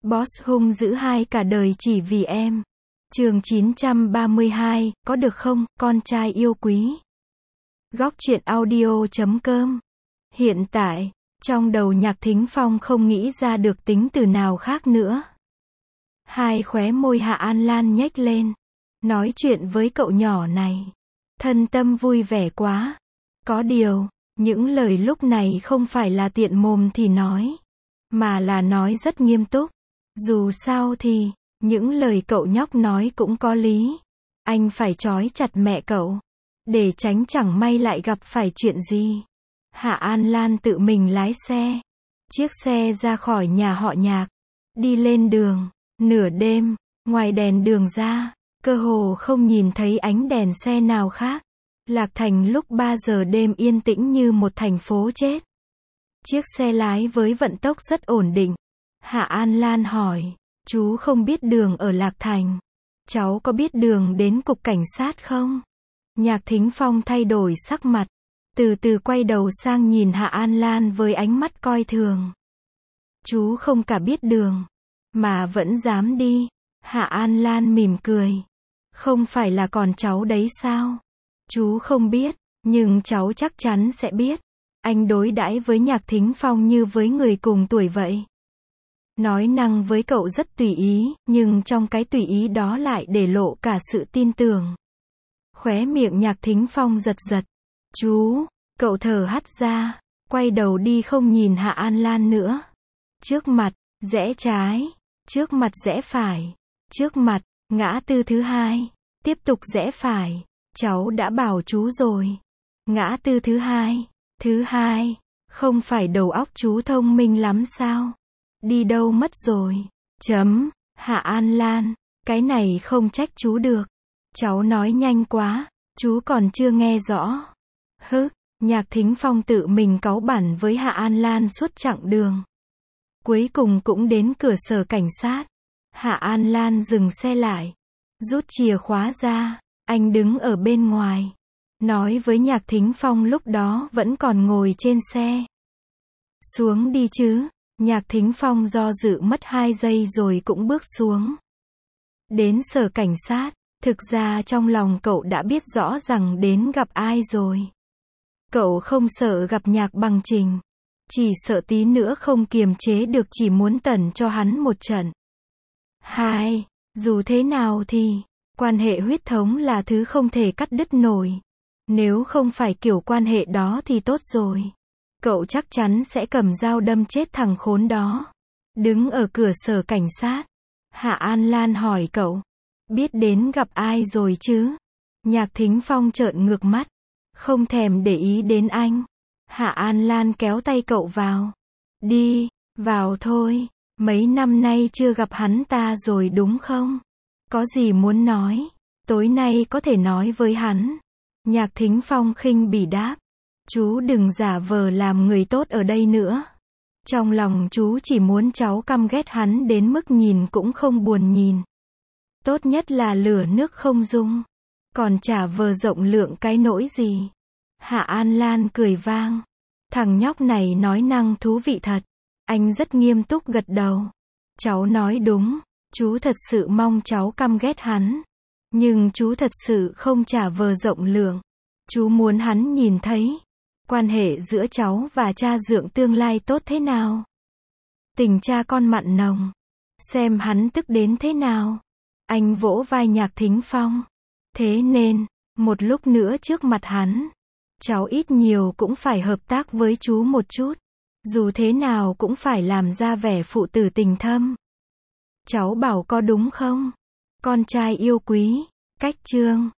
Boss hung dữ hai cả đời chỉ vì em. Chương 932, có được không, con trai yêu quý. Góc truyện audio.com. Hiện tại, trong đầu Nhạc Thính Phong không nghĩ ra được tính từ nào khác nữa. Hai khóe môi Hạ An Lan nhếch lên. Nói chuyện với cậu nhỏ này. Thân tâm vui vẻ quá. Có điều, những lời lúc này không phải là tiện mồm thì nói. Mà là nói rất nghiêm túc. Dù sao thì, những lời cậu nhóc nói cũng có lý. Anh phải trói chặt mẹ cậu. Để tránh chẳng may lại gặp phải chuyện gì. Hạ An Lan tự mình lái xe. Chiếc xe ra khỏi nhà họ Nhạc. Đi lên đường. Nửa đêm, ngoài đèn đường ra, cơ hồ không nhìn thấy ánh đèn xe nào khác. Lạc Thành lúc 3 giờ đêm yên tĩnh như một thành phố chết. Chiếc xe lái với vận tốc rất ổn định. Hạ An Lan hỏi, chú không biết đường ở Lạc Thành. Cháu có biết đường đến cục cảnh sát không? Nhạc Thính Phong thay đổi sắc mặt. Từ từ quay đầu sang nhìn Hạ An Lan với ánh mắt coi thường. Chú không cả biết đường. Mà vẫn dám đi. Hạ An Lan mỉm cười. Không phải là còn cháu đấy sao? Chú không biết, nhưng cháu chắc chắn sẽ biết. Anh đối đãi với Nhạc Thính Phong như với người cùng tuổi vậy. Nói năng với cậu rất tùy ý, nhưng trong cái tùy ý đó lại để lộ cả sự tin tưởng. Khóe miệng Nhạc Thính Phong giật giật. Chú, cậu thở hắt ra, quay đầu đi không nhìn Hạ An Lan nữa. Trước mặt, rẽ trái, trước mặt rẽ phải, trước mặt, ngã tư thứ hai, tiếp tục rẽ phải. Cháu đã bảo chú rồi. Ngã tư thứ hai, không phải đầu óc chú thông minh lắm sao? Đi đâu mất rồi? Hạ An Lan, cái này không trách chú được. Cháu nói nhanh quá, chú còn chưa nghe rõ. Nhạc Thính Phong tự mình cáu bẳn với Hạ An Lan suốt chặng đường. Cuối cùng cũng đến cửa sở cảnh sát. Hạ An Lan dừng xe lại, rút chìa khóa ra. Anh đứng ở bên ngoài, nói với Nhạc Thính Phong lúc đó vẫn còn ngồi trên xe. Xuống đi chứ. Nhạc Thính Phong do dự mất 2 giây rồi cũng bước xuống. Đến sở cảnh sát, thực ra trong lòng cậu đã biết rõ rằng đến gặp ai rồi. Cậu không sợ gặp Nhạc Bằng Trình. Chỉ sợ tí nữa không kiềm chế được chỉ muốn tẩn cho hắn một trận. Dù thế nào thì, quan hệ huyết thống là thứ không thể cắt đứt nổi. Nếu không phải kiểu quan hệ đó thì tốt rồi. Cậu chắc chắn sẽ cầm dao đâm chết thằng khốn đó. Đứng ở cửa sở cảnh sát. Hạ An Lan hỏi cậu. Biết đến gặp ai rồi chứ? Nhạc Thính Phong trợn ngược mắt. Không thèm để ý đến anh. Hạ An Lan kéo tay cậu vào. Đi, vào thôi. Mấy năm nay chưa gặp hắn ta rồi đúng không? Có gì muốn nói? Tối nay có thể nói với hắn. Nhạc Thính Phong khinh bỉ đáp. Chú đừng giả vờ làm người tốt ở đây nữa. Trong lòng chú chỉ muốn cháu căm ghét hắn đến mức nhìn cũng không buồn nhìn. Tốt nhất là lửa nước không dung. Còn chả vờ rộng lượng cái nỗi gì. Hạ An Lan cười vang. Thằng nhóc này nói năng thú vị thật. Anh rất nghiêm túc gật đầu. Cháu nói đúng. Chú thật sự mong cháu căm ghét hắn. Nhưng chú thật sự không trả vờ rộng lượng. Chú muốn hắn nhìn thấy quan hệ giữa cháu và cha dượng tương lai tốt thế nào. Tình cha con mặn nồng. Xem hắn tức đến thế nào. Anh vỗ vai Nhạc Thính Phong. Thế nên, một lúc nữa trước mặt hắn, cháu ít nhiều cũng phải hợp tác với chú một chút. Dù thế nào cũng phải làm ra vẻ phụ tử tình thâm. Cháu bảo có đúng không? Con trai yêu quý. Cách chương